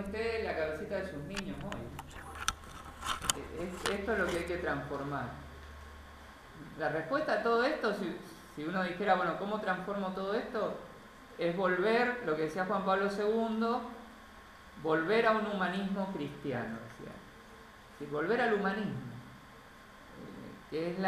ustedes la cabecita de sus niños hoy. Esto es lo que hay que transformar. La respuesta a todo esto, si uno dijera, bueno, ¿cómo transformo todo esto? Es volver, lo que decía Juan Pablo II, volver a un humanismo cristiano, decía. Sí, volver al humanismo, que es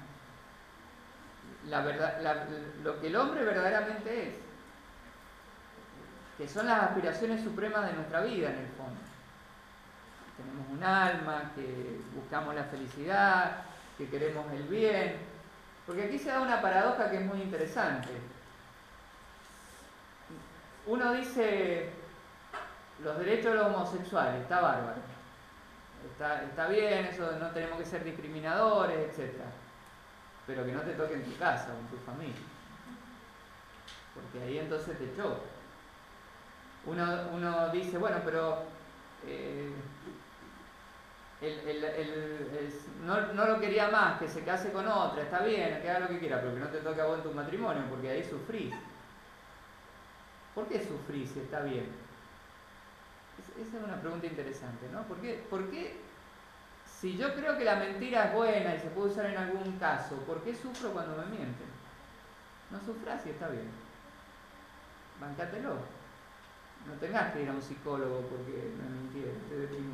lo que el hombre verdaderamente es, que son las aspiraciones supremas de nuestra vida en el fondo. Tenemos un alma, que buscamos la felicidad, que queremos el bien, porque aquí se da una paradoja que es muy interesante. Uno dice, los derechos de los homosexuales, está bárbaro, está bien, eso no tenemos que ser discriminadores, etc. Pero que no te toque en tu casa o en tu familia, porque ahí entonces te choca. Uno dice, bueno, pero no lo quería más, que se case con otra, está bien, que haga lo que quiera, pero que no te toque a vos en tu matrimonio, porque ahí sufrís. ¿Por qué sufrís si está bien? Esa es una pregunta interesante, ¿no? ¿Por qué si yo creo que la mentira es buena y se puede usar en algún caso, ¿por qué sufro cuando me mienten? No sufrás si está bien. Bancátelo. No tengas que ir a un psicólogo porque me mintieron, te deprimí.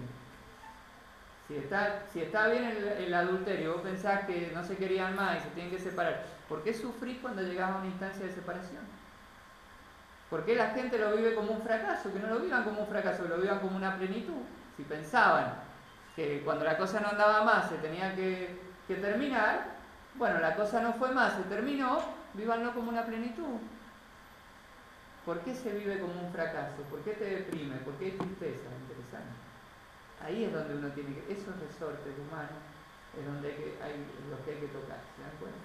Si está bien el adulterio, vos pensás que no se querían más y se tienen que separar, ¿por qué sufrís cuando llegás a una instancia de separación? ¿Por qué la gente lo vive como un fracaso? Que no lo vivan como un fracaso, que lo vivan como una plenitud. Si pensaban que cuando la cosa no andaba más se tenía que terminar, bueno, la cosa no fue más, se terminó, vívanlo como una plenitud. ¿Por qué se vive como un fracaso? ¿Por qué te deprime? ¿Por qué hay tristeza? Interesante. Ahí es donde uno tiene que... Esos resortes humanos es donde hay los que hay que tocar, ¿se dan cuenta?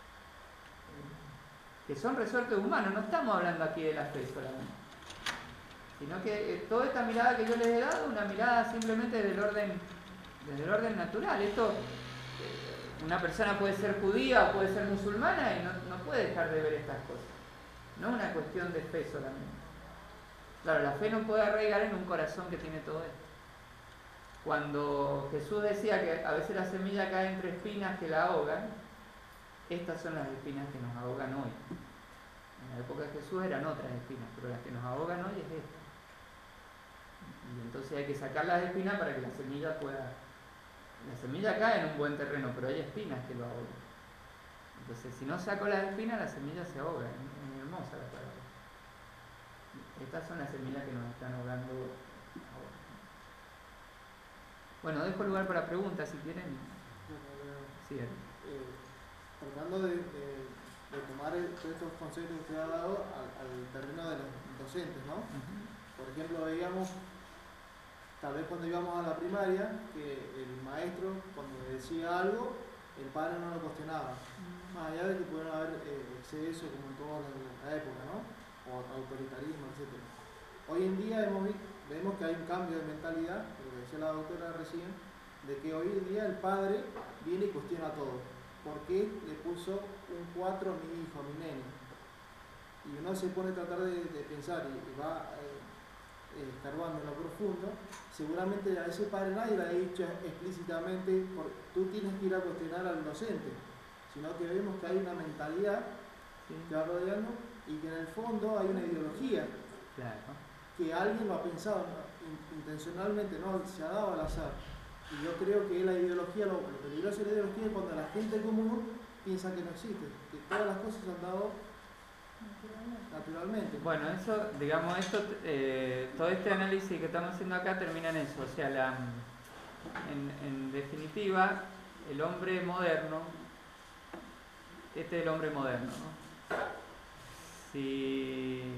Que son resortes humanos, no estamos hablando aquí de la fe solamente, sino que toda esta mirada que yo les he dado, una mirada simplemente desde el orden natural. Esto, una persona puede ser judía o puede ser musulmana y no puede dejar de ver estas cosas. No es una cuestión de fe solamente. Claro, la fe no puede arraigar en un corazón que tiene todo esto. Cuando Jesús decía que a veces la semilla cae entre espinas que la ahogan, estas son las espinas que nos ahogan hoy. En la época de Jesús eran otras espinas, pero las que nos ahogan hoy es esta. Y entonces hay que sacar las espinas para que la semilla pueda... La semilla cae en un buen terreno, pero hay espinas que lo ahogan. Entonces, si no saco las espinas, la semilla se ahoga. Es hermosa la palabra. Estas son las semillas que nos están ahogando ahora. Bueno, dejo lugar para preguntas si quieren. Sí, tratando de tomar todos estos conceptos que usted ha dado al terreno de los docentes, ¿no? Por ejemplo, veíamos, tal vez cuando íbamos a la primaria, que el maestro, cuando decía algo, el padre no lo cuestionaba. Más allá de que pudieron haber exceso, como en toda la época, ¿no? O autoritarismo, etc. Hoy en día vemos que hay un cambio de mentalidad, lo que decía la doctora recién, de que hoy en día el padre viene y cuestiona todo. ¿Por qué le puso un 4 a mi hijo, a mi nene? Y uno se pone a tratar de pensar y va escarbando en lo profundo. Seguramente a ese padre nadie le ha dicho explícitamente, tú tienes que ir a cuestionar al docente, sino que vemos que hay una mentalidad que va rodeando y que en el fondo hay una ideología. Claro. Que alguien lo ha pensado intencionalmente, no se ha dado al azar. Y yo creo que la ideología, lo peligroso de la ideología es cuando la gente común piensa que no existe, que todas las cosas se han dado naturalmente. Bueno, eso, digamos, todo este análisis que estamos haciendo acá termina en eso. O sea, en definitiva, el hombre moderno, este es el hombre moderno, ¿no? Si...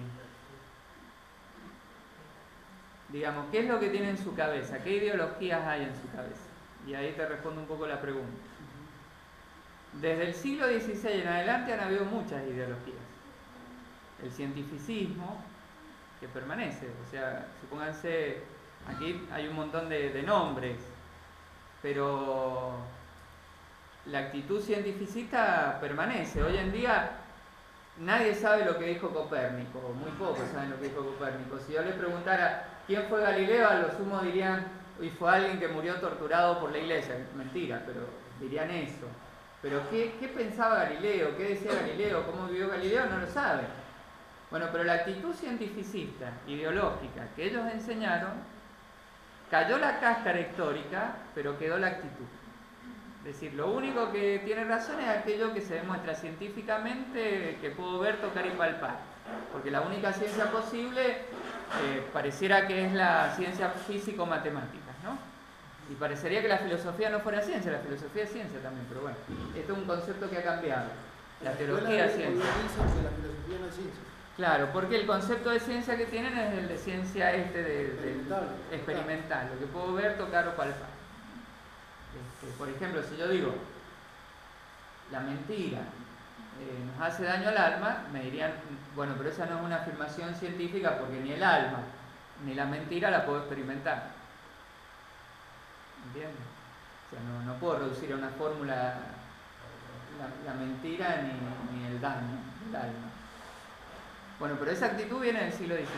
Digamos, ¿qué es lo que tiene en su cabeza? ¿Qué ideologías hay en su cabeza? Y ahí te respondo un poco la pregunta. Desde el siglo XVI en adelante han habido muchas ideologías. El cientificismo, que permanece, o sea, supónganse, aquí hay un montón de nombres, pero la actitud cientificista permanece. Hoy en día nadie sabe lo que dijo Copérnico, muy pocos saben lo que dijo Copérnico. Si yo le preguntara quién fue Galileo, a lo sumo dirían, y fue alguien que murió torturado por la iglesia. Mentira, pero dirían eso. Pero ¿qué pensaba Galileo? ¿Qué decía Galileo? ¿Cómo vivió Galileo? No lo saben. Bueno, pero la actitud cientificista, ideológica, que ellos enseñaron, cayó la cáscara histórica, pero quedó la actitud. Es decir, lo único que tiene razón es aquello que se demuestra científicamente, que puedo ver, tocar y palpar. Porque la única ciencia posible pareciera que es la ciencia físico-matemática, ¿no? Y parecería que la filosofía no fuera ciencia, la filosofía es ciencia también, pero bueno, esto es un concepto que ha cambiado. La teología es ciencia. La filosofía no es ciencia. Claro, porque el concepto de ciencia que tienen es el de ciencia experimental, lo que puedo ver, tocar o palpar. Por ejemplo, si yo digo, la mentira nos hace daño al alma, me dirían, bueno, pero esa no es una afirmación científica porque ni el alma ni la mentira la puedo experimentar. ¿Entiendes? O sea, no puedo reducir a una fórmula la mentira ni el daño del alma. Bueno, pero esa actitud viene del siglo XVI.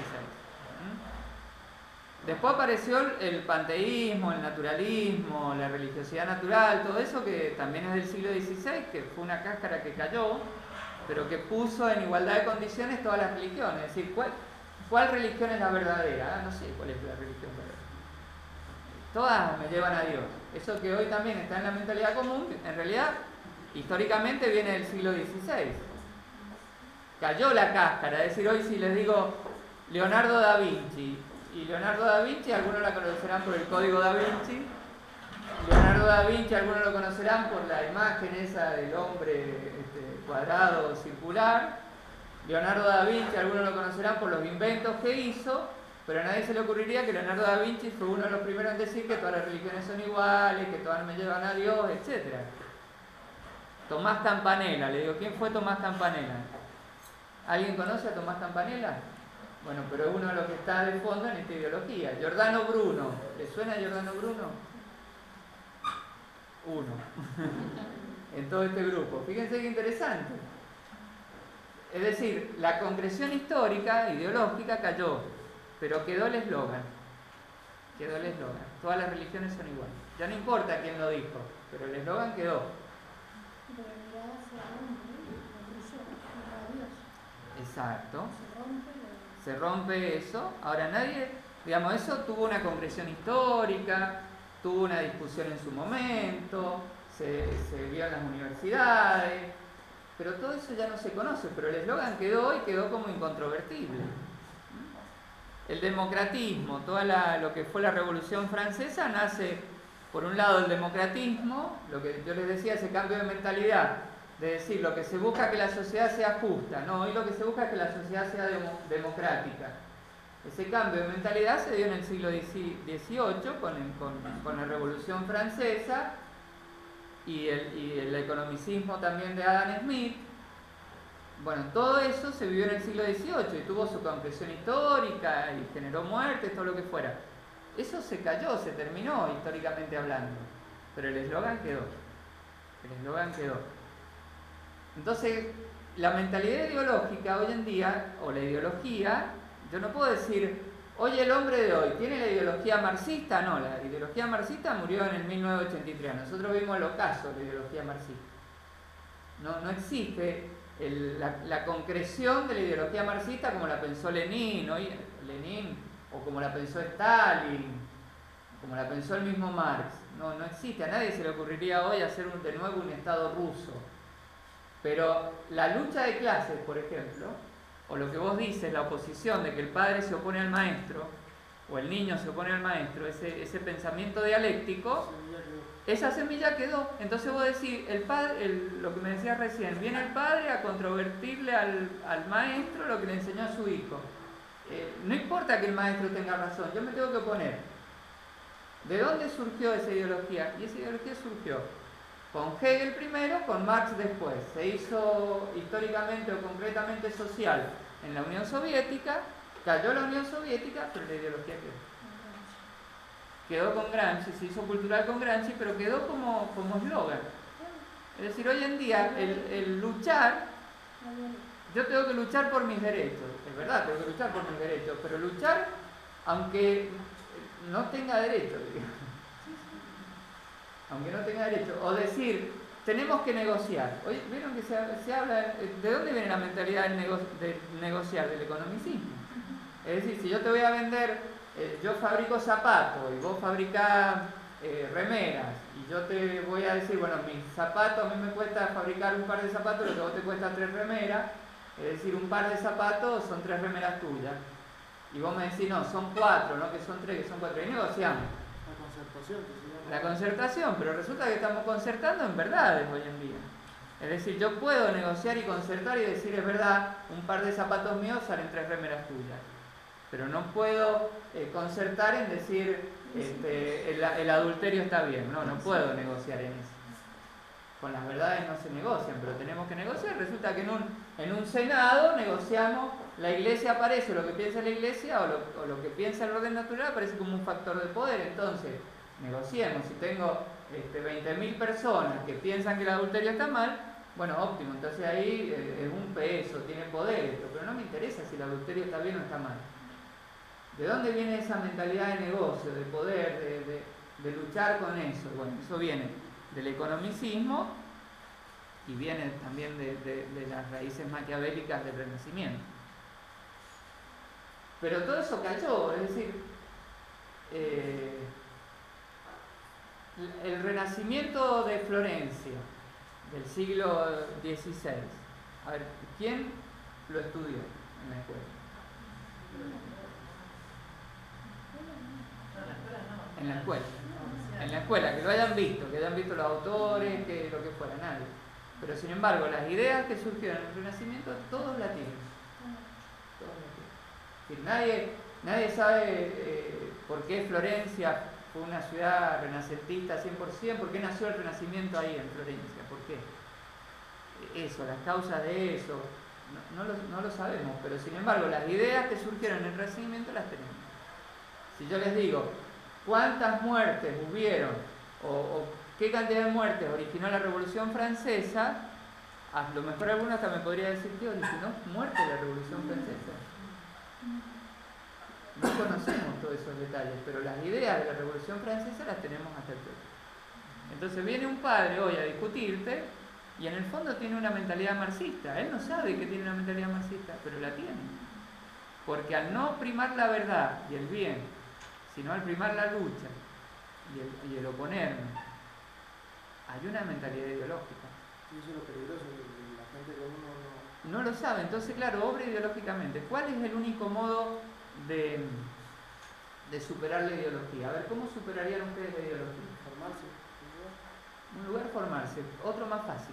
Después apareció el panteísmo, el naturalismo, la religiosidad natural, todo eso que también es del siglo XVI, que fue una cáscara que cayó, pero que puso en igualdad de condiciones todas las religiones. Es decir, ¿cuál religión es la verdadera? No sé cuál es la religión verdadera. Todas me llevan a Dios. Eso que hoy también está en la mentalidad común, en realidad, históricamente viene del siglo XVI. Cayó la cáscara, es decir, hoy si les digo Leonardo da Vinci, y Leonardo da Vinci, algunos la conocerán por el Código da Vinci. Leonardo da Vinci, algunos lo conocerán por la imagen esa del hombre cuadrado circular. Leonardo da Vinci, algunos lo conocerán por los inventos que hizo, pero a nadie se le ocurriría que Leonardo da Vinci fue uno de los primeros en decir que todas las religiones son iguales, que todas me llevan a Dios, etc. Tomás Campanella, le digo, ¿quién fue Tomás Campanella? ¿Alguien conoce a Tomás Campanella? Bueno, pero es uno de los que está de fondo en esta ideología. Giordano Bruno, ¿le suena Giordano Bruno? Uno. En todo este grupo. Fíjense qué interesante. Es decir, la concreción histórica, ideológica, cayó, pero quedó el eslogan. Quedó el eslogan. Todas las religiones son iguales. Ya no importa quién lo dijo, pero el eslogan quedó. Exacto. Se rompe eso. Ahora nadie, digamos, eso tuvo una concreción histórica, tuvo una discusión en su momento, se vio en las universidades, pero todo eso ya no se conoce, pero el eslogan quedó y quedó como incontrovertible. El democratismo, lo que fue la Revolución Francesa, nace, por un lado, el democratismo, lo que yo les decía, ese cambio de mentalidad, de decir, lo que se busca es que la sociedad sea justa, no, hoy lo que se busca es que la sociedad sea democrática. Ese cambio de mentalidad se dio en el siglo XVIII con la Revolución Francesa y el economicismo también de Adam Smith. Bueno, todo eso se vivió en el siglo XVIII y tuvo su concreción histórica y generó muertes, todo lo que fuera. Eso se cayó, se terminó históricamente hablando, pero el eslogan quedó. El eslogan quedó. Entonces, la mentalidad ideológica hoy en día, o la ideología, yo no puedo decir, oye, el hombre de hoy, ¿tiene la ideología marxista? No, la ideología marxista murió en el 1983. Nosotros vimos el ocaso de la ideología marxista. No existe la concreción de la ideología marxista como la pensó Lenin, o como la pensó Stalin, como la pensó el mismo Marx. No existe, a nadie se le ocurriría hoy hacer de nuevo un Estado ruso. Pero la lucha de clases, por ejemplo, o lo que vos dices, la oposición de que el padre se opone al maestro, o el niño se opone al maestro, ese pensamiento dialéctico, esa semilla quedó. Entonces vos decís, lo que me decías recién, viene el padre a controvertirle al maestro lo que le enseñó a su hijo. No importa que el maestro tenga razón, yo me tengo que oponer. ¿De dónde surgió esa ideología? Y esa ideología surgió con Hegel primero, con Marx después. Se hizo históricamente o concretamente social en la Unión Soviética, cayó la Unión Soviética, pero la ideología quedó con Gramsci, se hizo cultural con Gramsci, pero quedó como eslogan. Es decir, hoy en día el luchar yo tengo que luchar por mis derechos, es verdad, tengo que luchar por mis derechos, pero luchar aunque no tenga derecho, digamos. Aunque no tenga derecho, o decir, tenemos que negociar. Oye, ¿vieron que se habla, de dónde viene la mentalidad de negociar? Del economicismo. Es decir, si yo te voy a vender, yo fabrico zapatos y vos fabricás remeras, y yo te voy a decir, bueno, mis zapatos, a mí me cuesta fabricar un par de zapatos, lo que a vos te cuesta 3 remeras, es decir, un par de zapatos son 3 remeras tuyas. Y vos me decís, no, son 4, no que son 3, que son 4, y negociamos. La concertación, que se llama. La concertación, pero resulta que estamos concertando en verdades hoy en día. Es decir, yo puedo negociar y concertar y decir, es verdad, un par de zapatos míos salen 3 remeras tuyas. Pero no puedo concertar en decir, el adulterio está bien. No, no puedo negociar en eso. Con las verdades no se negocian, pero tenemos que negociar. Resulta que en un Senado negociamos, la Iglesia aparece, lo que piensa la Iglesia o lo que piensa el orden natural aparece como un factor de poder. Entonces, negociemos. Si tengo 20.000 personas que piensan que el adulterio está mal, bueno, óptimo, entonces ahí es un peso, tiene poder esto, pero no me interesa si el adulterio está bien o está mal. ¿De dónde viene esa mentalidad de negocio, de poder, de luchar con eso? Bueno, eso viene del economicismo y viene también de las raíces maquiavélicas del Renacimiento. Pero todo eso cayó, es decir, el Renacimiento de Florencia del siglo XVI. A ver, ¿quién lo estudió en la escuela? En la escuela. En la escuela, que lo hayan visto, que hayan visto los autores, que lo que fuera, nadie. Pero sin embargo, las ideas que surgieron en el Renacimiento, todos la tienen. Todos la tienen. Es decir, nadie sabe por qué Florencia fue una ciudad renacentista 100%, por qué nació el Renacimiento ahí en Florencia, por qué. Eso, las causas de eso, no lo sabemos, pero sin embargo, las ideas que surgieron en el Renacimiento las tenemos. Si yo les digo, ¿cuántas muertes hubieron o qué cantidad de muertes originó la Revolución Francesa? A lo mejor alguno hasta me podría decir que originó muerte la Revolución Francesa. No conocemos todos esos detalles, pero las ideas de la Revolución Francesa las tenemos hasta el toque. Entonces viene un padre hoy a discutirte y en el fondo tiene una mentalidad marxista. Él no sabe que tiene una mentalidad marxista, pero la tiene. Porque al no primar la verdad y el bien, sino al primar la lucha y el oponerme, hay una mentalidad ideológica. Y eso es lo peligroso, que la gente común no lo sabe. Entonces, claro, obra ideológicamente. ¿Cuál es el único modo de superar la ideología? A ver, ¿cómo superarían ustedes la ideología? Formarse. Un lugar, formarse. Otro más fácil.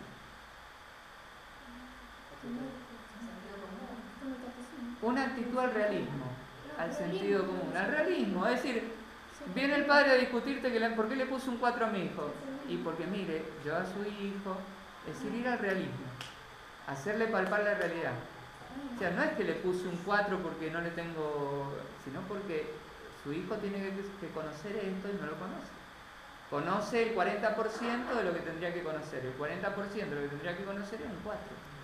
Una actitud al realismo, al sentido común, al realismo. Es decir, viene el padre a discutirte por qué le puso un 4 a mi hijo. Y porque, mire, yo a su hijo, es decir, ir al realismo, hacerle palpar la realidad. O sea, no es que le puse un 4 porque no le tengo, sino porque su hijo tiene que conocer esto y no lo conoce. Conoce el 40% de lo que tendría que conocer. El 40% de lo que tendría que conocer es un 4.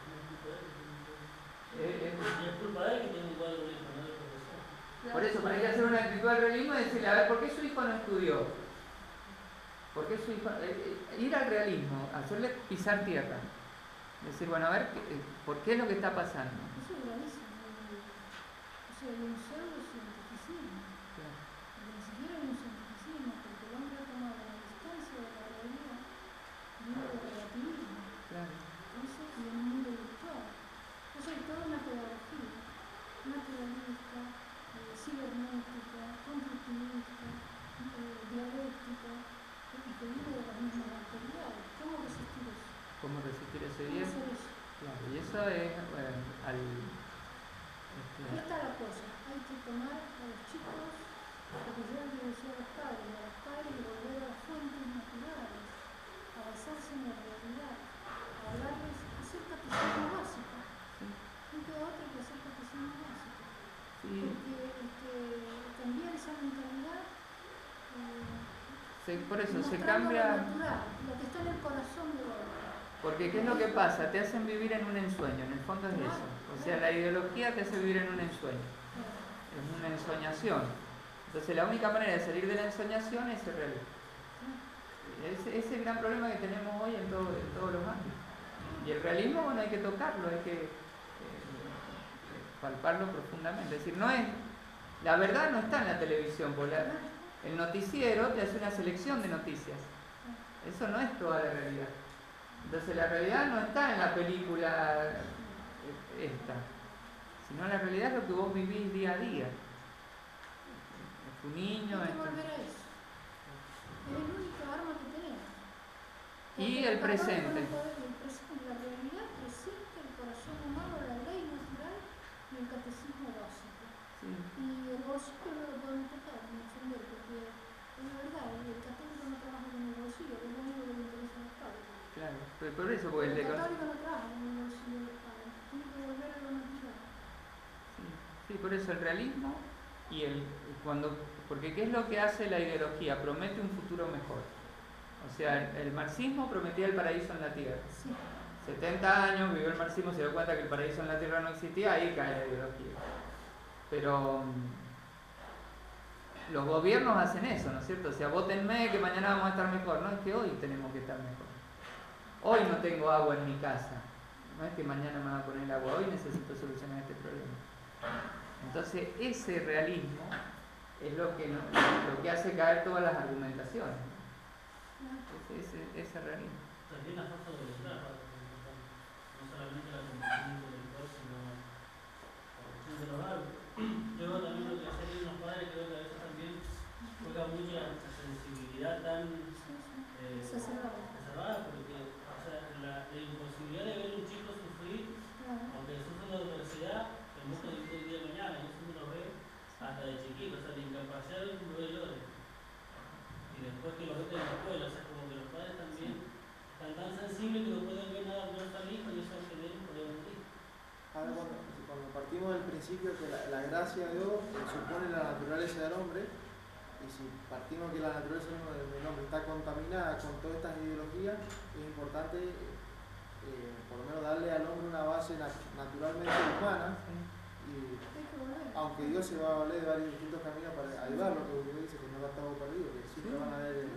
Es culpa de él que tiene un cuadro de hijo, no del profesor. Por eso, hay que hacer una actitud al realismo y decirle, a ver, ¿por qué su hijo no estudió? ¿Por qué su hijo...? Ir al realismo, hacerle pisar tierra. Decir, bueno, a ver, ¿por qué es lo que está pasando? Eso es gravísimo. O sea, hay un pseudo-cientificismo. Claro. Porque ni siquiera hay un cientificismo, porque el hombre ha tomado la distancia de la realidad y vive de relativismo. Claro. Entonces, y en un mundo virtual. Entonces hay toda una pedagogía naturalista, cibernética, constructivista, dialéctica, y que vive de las mismas autoridades. ¿Cómo resistir eso? ¿Cómo resistir ese ¿Cómo día? hacer eso? Claro, y eso es Ahí está la cosa. Hay que tomar a los chicos, lo que yo les decía a los padres y volver a las fuentes naturales, a basarse en la realidad, a hablarles, a hacer catecismo básico. No queda otra que hacer catecismo básico. Sí. Porque cambiar esa mentalidad, Por eso se mostrando cambia. lo natural, lo que está en el corazón del hombre. Porque ¿qué es lo que pasa? Te hacen vivir en un ensueño, en el fondo es eso. O sea, la ideología te hace vivir en un ensueño, es una ensoñación. Entonces la única manera de salir de la ensoñación es el realismo. Ese es el gran problema que tenemos hoy en todos los ámbitos. Y el realismo, bueno, hay que tocarlo, hay que palparlo profundamente. Es decir, no es, la verdad no está en la televisión, porque el noticiero te hace una selección de noticias. Eso no es toda la realidad. Entonces la realidad no está en la película esta, sino la realidad es lo que vos vivís día a día. Es tu niño. Hay que volver a eso. Es el único arma que tenemos. Y el presente. La realidad presente, el corazón humano, la ley natural y el catecismo básico. Sí. Y el bolsillo no lo podemos tocar ni entender, porque es la verdad, el católico no trabaja con el bolsillo, es lo único que le interesa a los padres. Claro, pero por eso, porque el católico no trabaja con el bolsillo de los padres, tiene que volver a lo natural. Sí, por eso el realismo y porque ¿qué es lo que hace la ideología? Promete un futuro mejor. O sea, el marxismo prometía el paraíso en la tierra. Sí. 70 años vivió el marxismo, se dio cuenta que el paraíso en la tierra no existía, ahí cae la ideología. Pero los gobiernos hacen eso, ¿no es cierto? O sea, vótenme que mañana vamos a estar mejor. No es que hoy tenemos que estar mejor. Hoy no tengo agua en mi casa. No es que mañana me van a poner el agua. Hoy necesito solucionar este problema. Entonces, ese realismo es lo que hace caer todas las argumentaciones. Ese realismo. También la fuerza de voluntad, no solamente la condición intelectual, sino la cuestión de los hábitos. Luego también lo que hacen los padres, creo que a veces también juega mucho la sensibilidad tan exacerbada, porque o sea, la imposibilidad de ver un chico sufrir, aunque sufre una adversidad, que mucho de hoy día de mañana, y eso uno lo ve hasta de chiquito, o sea, la incapacidad de un bebé llore. Y después que lo ven en la escuela, o sea, como que los padres también están tan sensibles que no pueden ver nada muerto al hijo y eso genera un problema en ti. Ahora cuando partimos del principio que la gracia de Dios supone la naturaleza del hombre, y si partimos que la naturaleza del hombre está contaminada con todas estas ideologías, es importante por lo menos darle al hombre una base naturalmente humana, y aunque Dios se va a valer de varios distintos caminos para ayudarlo, que usted dice que no va a estar perdido, que siempre van a haber...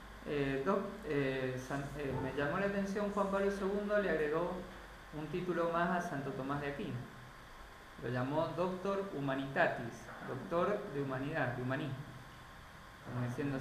me llamó la atención, Juan Pablo II le agregó un título más a Santo Tomás de Aquino. Lo llamó Doctor Humanitatis, doctor de humanidad, de humanismo. Como diciendo,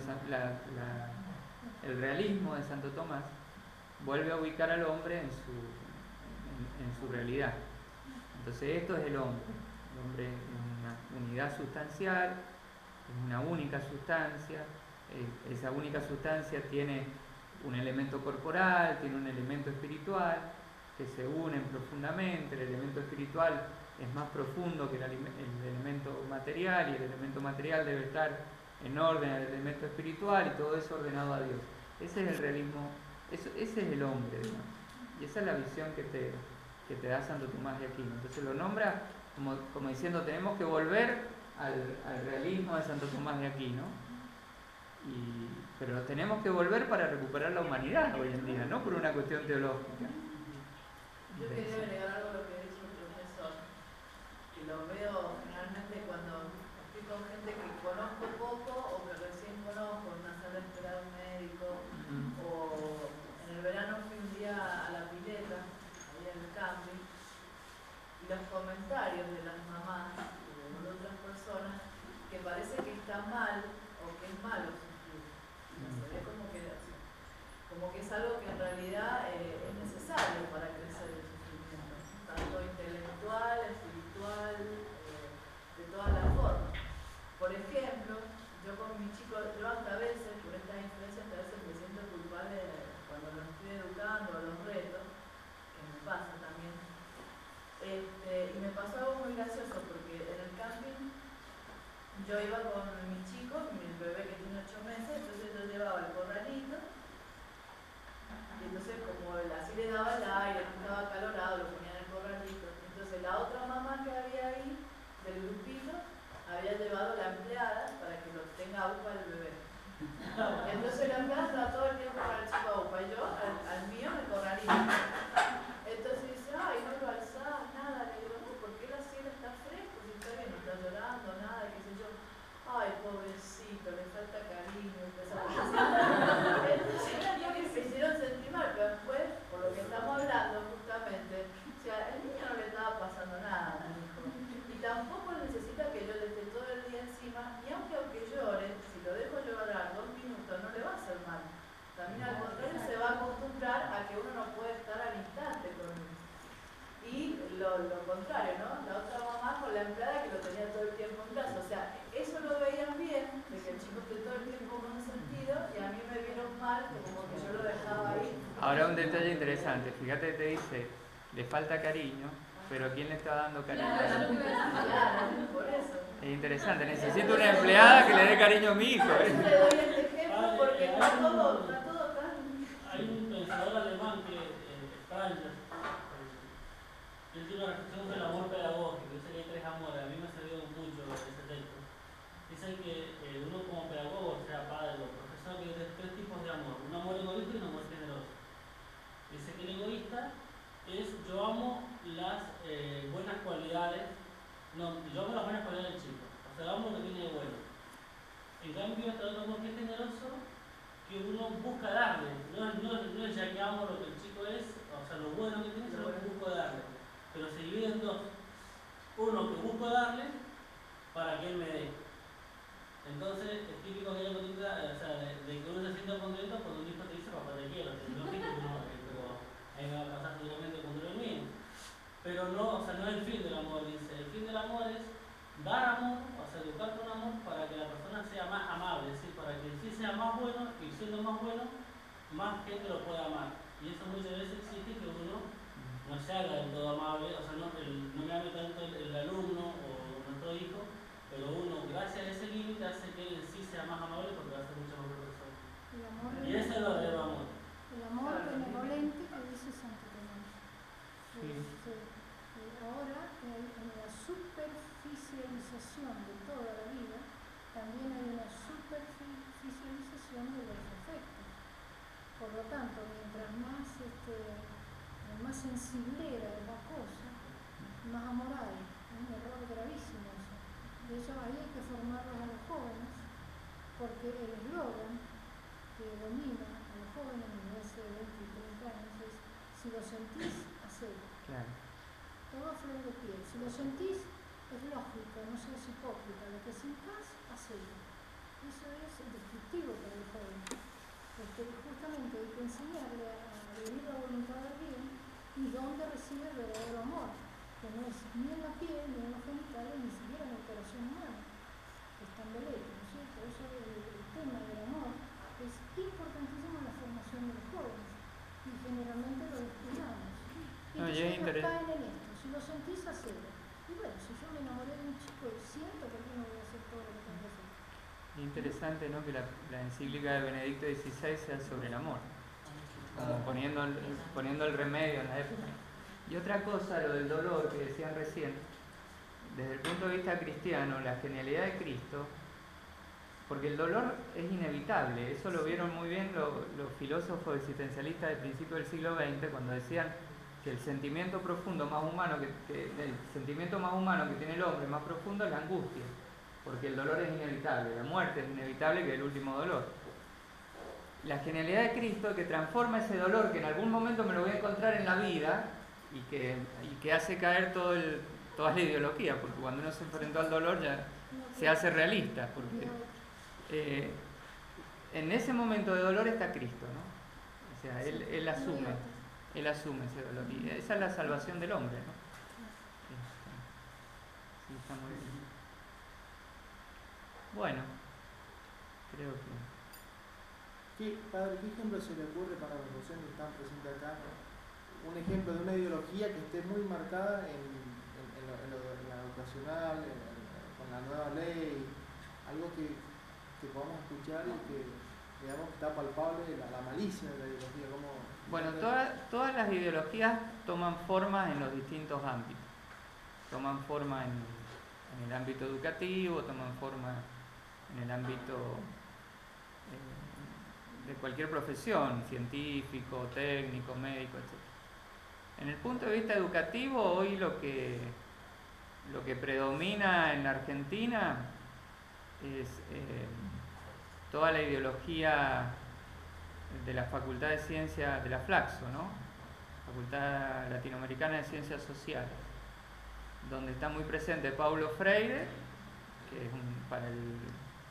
el realismo de Santo Tomás vuelve a ubicar al hombre en su realidad. Entonces esto es el hombre. El hombre es una unidad sustancial, es una única sustancia. Esa única sustancia tiene un elemento corporal, tiene un elemento espiritual, que se unen profundamente. El elemento espiritual es más profundo que el elemento material, y el elemento material debe estar en orden al elemento espiritual, y todo eso ordenado a Dios. Ese es el realismo, ese es el hombre, ¿no? Y esa es la visión que te da Santo Tomás de Aquino. Entonces lo nombra como diciendo, tenemos que volver al realismo de Santo Tomás de Aquino. Pero tenemos que volver para recuperar la humanidad hoy en día, no por una cuestión teológica. Yo quería agregar algo a lo que ha dicho el profesor, que lo veo generalmente cuando estoy con gente que conozco poco o que recién conozco, en una sala de espera de un médico, o en el verano fui un día a la pileta, ahí en el camping, y los comentarios de las mamás y de otras personas que parece que está mal o que es malo sufrir. Se ve como que es algo que en realidad es necesario para crecer el sufrimiento, tanto intelectual, espiritual, de todas las formas. Por ejemplo, yo con mi chico, yo hasta a veces, por estas influencias, hasta a veces me siento culpable cuando los estoy educando a los retos, que me pasa también. Y me pasó algo muy gracioso, porque en el camping yo iba con mi chico, mi bebé que tiene 8 meses, entonces yo llevaba el corralito, y entonces como así le daba el aire, no estaba acalorado, lo ponía en el corralito. Entonces la otra mamá que había ahí, del grupito, había llevado la empleada para que lo tenga UPA el bebé. Entonces la empleada estaba todo el tiempo para el chico UPA, y yo al mío en el corralito. detalle interesante. Fíjate, te dice, le falta cariño, pero ¿quién le está dando cariño? Claro, por eso. Es interesante, necesito una empleada que le dé cariño a mi hijo. Por eso le doy este ejemplo porque está todo tan... Hay un pensador alemán que Francia, él tiene una reflexión sobre el amor pedagógico. Dice que hay 3 amores. A mí me ha servido mucho ese texto. Dice que uno como pedagogo, sea padre o profesor, que hay 3 tipos de amor: un amor egoísta y un amor generoso. Dice que el egoísta es: yo amo las buenas cualidades, no, yo amo las buenas cualidades del chico, o sea, amo lo que tiene de bueno. En cambio, está otro amor que es generoso, que uno busca darle, no es ya que amo lo que el chico es, o sea, lo bueno que tiene, sino lo que busco darle. Pero se divide en 2. Uno que busco darle para que él me dé. Entonces, es típico que haya contenta, o sea, de que uno se sienta contento cuando un hijo te dice: papá, te quiero. Es lógico que no, pero a mí me va a pasar seguramente cuando lo mío. Pero no, o sea, no es el fin del amor. Dice, el fin del amor es dar amor, o sea, educar con amor para que la persona sea más amable, ¿sí? Para que sí sea más bueno, y siendo más bueno, más gente lo pueda amar. Y eso muchas veces exige que uno no se haga del todo amable, o sea, no me ame tanto el alumno o nuestro hijo, pero uno, gracias a ese límite, hace que él sí sea más amable porque va a ser mucho mejor persona. Y ese es el verdadero amor. El amor benevolente que dice Santo Tomás. Ahora, en la superficialización de toda la vida, también hay una superficialización de los afectos. Por lo tanto, mientras más sensiblera es la cosa, más amor hay. Es un error gravísimo eso. De hecho, ahí hay que formarlos a los jóvenes, porque el eslogan que domina a los jóvenes desde hace 20 y 30 años es: si lo sentís, hacelo. Claro. Todo a flor de piel. Si lo sentís, es lógico, no seas hipócrita. Lo que sintás, hacelo. Eso es descriptivo para el joven. Justamente hay que enseñarle a vivir la voluntad del bien y dónde recibe el verdadero amor, que no es ni en la piel, ni en los genitales, ni siquiera en el corazón humano, que está en Belén, ¿no es cierto? Eso, el tema del amor es importantísimo en la formación de los jóvenes y generalmente lo descuidamos. Y entonces caen en esto: si lo sentís, hacelo. Y bueno, si yo me enamoré de un chico y siento, ¿por qué no voy a hacer todo lo que tengo que hacer? Interesante, ¿no?, que la encíclica de Benedicto XVI sea sobre el amor, como poniendo el remedio en la época. Y otra cosa, lo del dolor que decían recién, desde el punto de vista cristiano, la genialidad de Cristo, porque el dolor es inevitable. Eso lo vieron muy bien los filósofos existencialistas del principio del siglo XX, cuando decían que el sentimiento profundo más humano el sentimiento más humano que tiene el hombre más profundo es la angustia, porque el dolor es inevitable, la muerte es inevitable, que es el último dolor. La genialidad de Cristo es que transforma ese dolor, que en algún momento me lo voy a encontrar en la vida, y que hace caer toda la ideología, porque cuando uno se enfrentó al dolor ya se hace realista, porque en ese momento de dolor está Cristo, ¿no? O sea, Él asume ese dolor, y esa es la salvación del hombre, ¿no? Sí, está muy bien. Bueno, creo que... Padre, ¿qué ejemplo se le ocurre para los docentes que están presentes acá? Un ejemplo de una ideología que esté muy marcada en la educacional, con la nueva ley, algo que podamos escuchar y que, digamos, está palpable la malicia de la ideología. Bueno, todas las ideologías toman forma en los distintos ámbitos. Toman forma en el ámbito educativo, toman forma en el ámbito de cualquier profesión, científico, técnico, médico, etc. En el punto de vista educativo, hoy lo que predomina en la Argentina es toda la ideología de la Facultad de Ciencias, de la Flaxo, ¿no? Facultad Latinoamericana de Ciencias Sociales, donde está muy presente Paulo Freire, que es para el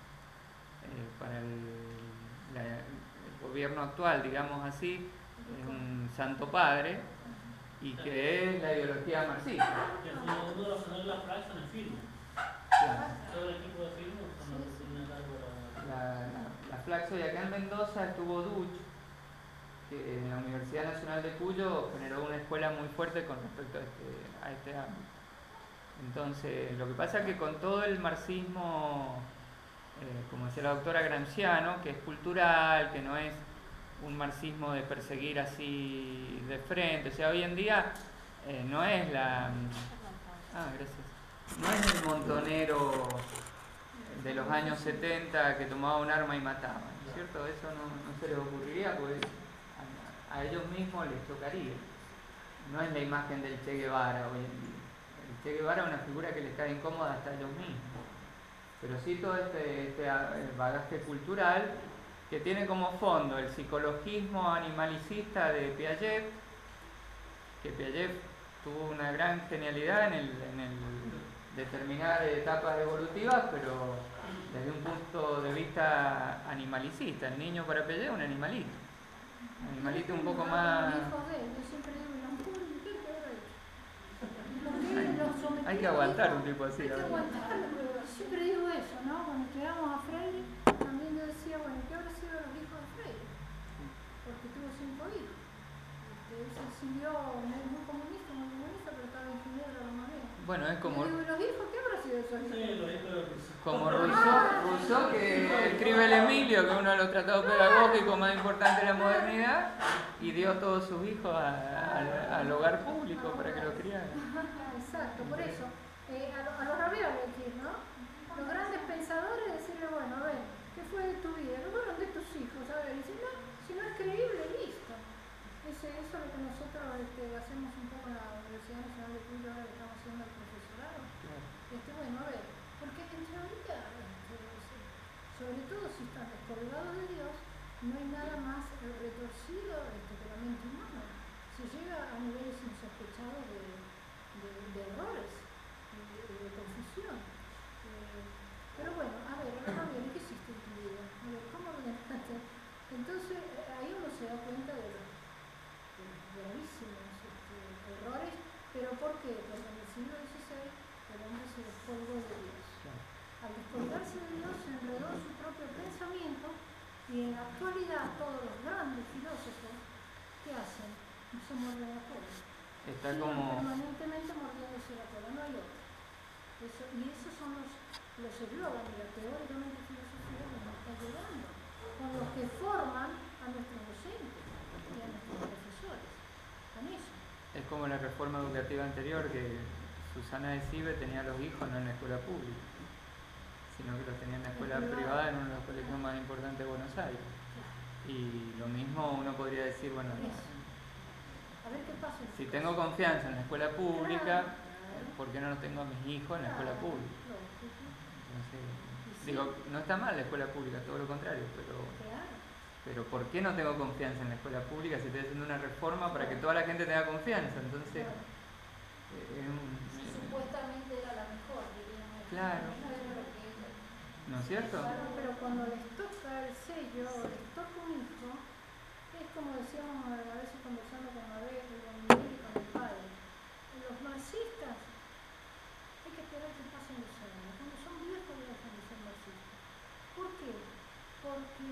gobierno actual, digamos así, es un santo padre, y que es la ideología marxista. Uno de los senadores de la Flaxo son el firme. Todo el equipo de firme son los que tienen a cargo la Flaxo, y acá en Mendoza estuvo Duch, que en la Universidad Nacional de Cuyo generó una escuela muy fuerte con respecto a este ámbito. Entonces, lo que pasa es que con todo el marxismo, como decía la doctora Gramsciano, que es cultural, que no es un marxismo de perseguir así de frente, o sea, hoy en día no es gracias. No es el montonero de los años 70 que tomaba un arma y mataba, ¿no es cierto? Eso no se les ocurriría porque a ellos mismos les chocaría. No es la imagen del Che Guevara hoy en día. El Che Guevara es una figura que les cae incómoda hasta a ellos mismos. Pero sí todo este bagaje cultural que tiene como fondo el psicologismo animalicista de Piaget, que Piaget tuvo una gran genialidad en el determinar etapas evolutivas, pero desde un punto de vista animalicista. El niño para Piaget es un animalito. Un animalito un poco más... Hay que aguantar un tipo así. Hay que aguantarlo, pero siempre digo eso, ¿no? Cuando estudiamos a Freire, también yo decía, bueno, ¿qué habrá sido de los hijos de Freire? Porque tuvo 5 hijos. Él se exilió, muy comunista, pero estaba en Ginebra, la moneda. Bueno, es como... Digo, ¿los hijos? ¿Qué habrá sido de esos hijos? Sí, los hijos de Rousseau. Como Rousseau, que escribe el Emilio, que es uno de los tratados pedagógicos más importantes de la modernidad, y dio a todos sus hijos al hogar público para que lo criaran. Exacto, por eso, a los ravioles aquí, ¿no? Los grandes pensadores decirle, bueno, a ver, ¿qué fue de tu vida? ¿No fueron de tus hijos? A ver, dice, no, si no es creíble, listo. Eso es lo que nosotros hacemos un poco en la Universidad Nacional de Cuyo, ahora que estamos haciendo el profesorado. Bueno, a ver, porque en teoría, sobre todo si están descolgados de Dios, no hay nada más retorcido que la mente humana. Se llega a niveles insospechados de errores, de confusión. Pero bueno, a ver, ¿qué hiciste en tu vida? A ver, ¿cómo ordenaste? Entonces, ahí uno se da cuenta de los gravísimos errores, pero ¿por qué? Porque en el siglo XVI el hombre se descolgó de Dios. Al descolgarse de Dios se enredó en su propio pensamiento y en la actualidad todos los grandes filósofos, ¿qué hacen? Se muerden la cola. Está como... permanentemente mordiéndose la cola, no hay otro. Y esos son los eslóganos, la teóricamente filosofía que nos está llegando, con los que forman a nuestros docentes y a nuestros profesores, con eso. Es como la reforma educativa anterior, que Susana de Cibe tenía a los hijos no en la escuela pública, sino que los tenía en la escuela privada, en uno de los colegios más importantes de Buenos Aires. Y lo mismo uno podría decir, bueno, a ver qué pasa. Si tengo confianza en la escuela pública, ¿por qué no los tengo a mis hijos en la escuela pública? Entonces, digo, no está mal la escuela pública, todo lo contrario, pero ¿por qué no tengo confianza en la escuela pública si estoy haciendo una reforma para que toda la gente tenga confianza? Entonces, supuestamente era la mejor, diríamos. Claro. ¿No es cierto? Claro, pero cuando les toca el sello, les toca un hijo, es como decíamos a veces conversando con Mabel, con Miguel y con el padre. Los marxistas hay que esperar que pasen los años. Cuando son viejos dejan de ser marxistas. ¿Por qué? Porque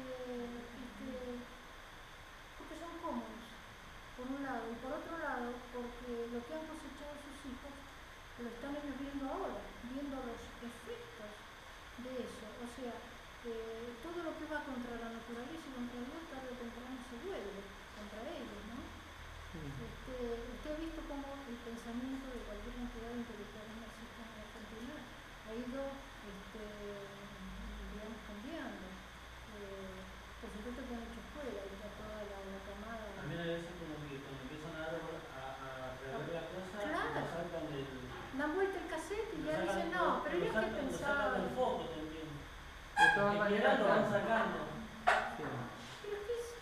son cómodos, por un lado, y por otro lado, porque lo que han cosechado sus hijos lo están ellos viendo ahora, viendo los efectos de eso. O sea, todo lo que va contra la naturaleza y contra Dios tarde o temprano se vuelve contra ellos, ¿no? Usted ha visto cómo el pensamiento de cualquier entidad intelectual marxista en Argentina ha ido digamos, cambiando. Por supuesto que han hecho escuela, y está toda la camada. También a veces como que cuando empiezan a rever la cosa, claro, lo sacan del... dan vuelta el cassette y ya dicen, no, pero yo es que pensaba... Lo sacan del foco también. De todas Que maneras, quieran lo van sacando. Sí. Pero ¿qué es?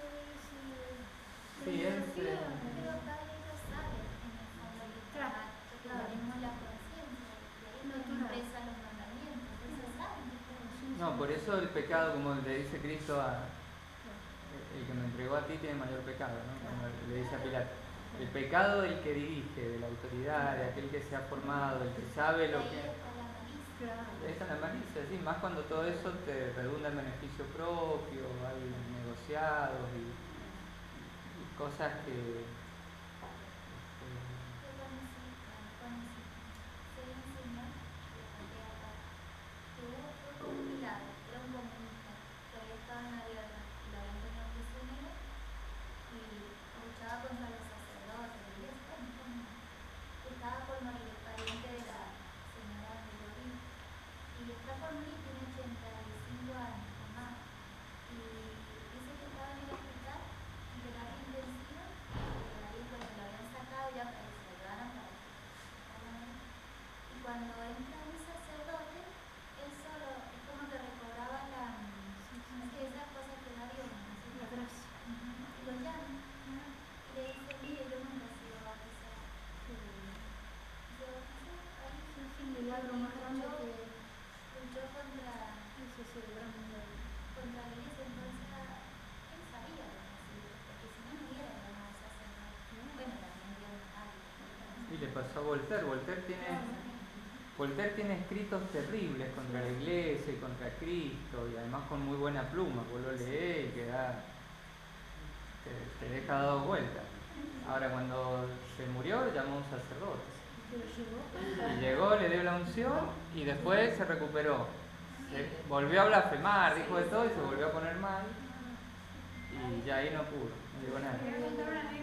Sí, es... Pero padre lo sabe, en el fondo, y Claro, claro. tenemos la conciencia, que impresa los mandamientos, eso saben. No, por eso el pecado, como le dice Cristo el que me entregó a ti tiene mayor pecado, ¿no? Como le dice a Pilato. El pecado del que dirige, de la autoridad, de aquel que se ha formado, el que sabe lo que... Esa es la malicia, sí, más cuando todo eso te redunda en beneficio propio, hay negociados y cosas que... Yo conocí un señor que fue acá, que fue como un milagro, era un comunista, que había estado en la guerra y lo habían tenido prisionero y luchaba contra los sacerdotes y eso, estaba por morir, el pariente de la señora de Lorín, y está por morir, tiene 85 años o más, y dice que estaba en el hospital y que la intensiva, que la hijo lo habían sacado ya para que se lo llevaran para y cuando entra un sacerdote, él solo es como que recobraba esas cosas que da Dios, la gracia, y lo llama y le dice, mire, yo nunca he sido bautizado. Es un milagro más grande que luchó contra ese es el gran milagro. la iglesia, entonces él sabía lo que hacía, porque si no, no hubiera llamado sacerdote. Bueno, también dio algo. Y le pasó a Voltaire. Voltaire tiene escritos terribles contra la iglesia y contra Cristo, y además con muy buena pluma. Vos lo leés y te deja dado vueltas. Ahora, cuando se murió, llamó a un sacerdote. Y llegó, le dio la unción y después se recuperó. Volvió a blasfemar, dijo de todo y se volvió a poner mal. Y ya ahí no pudo, no digo nada.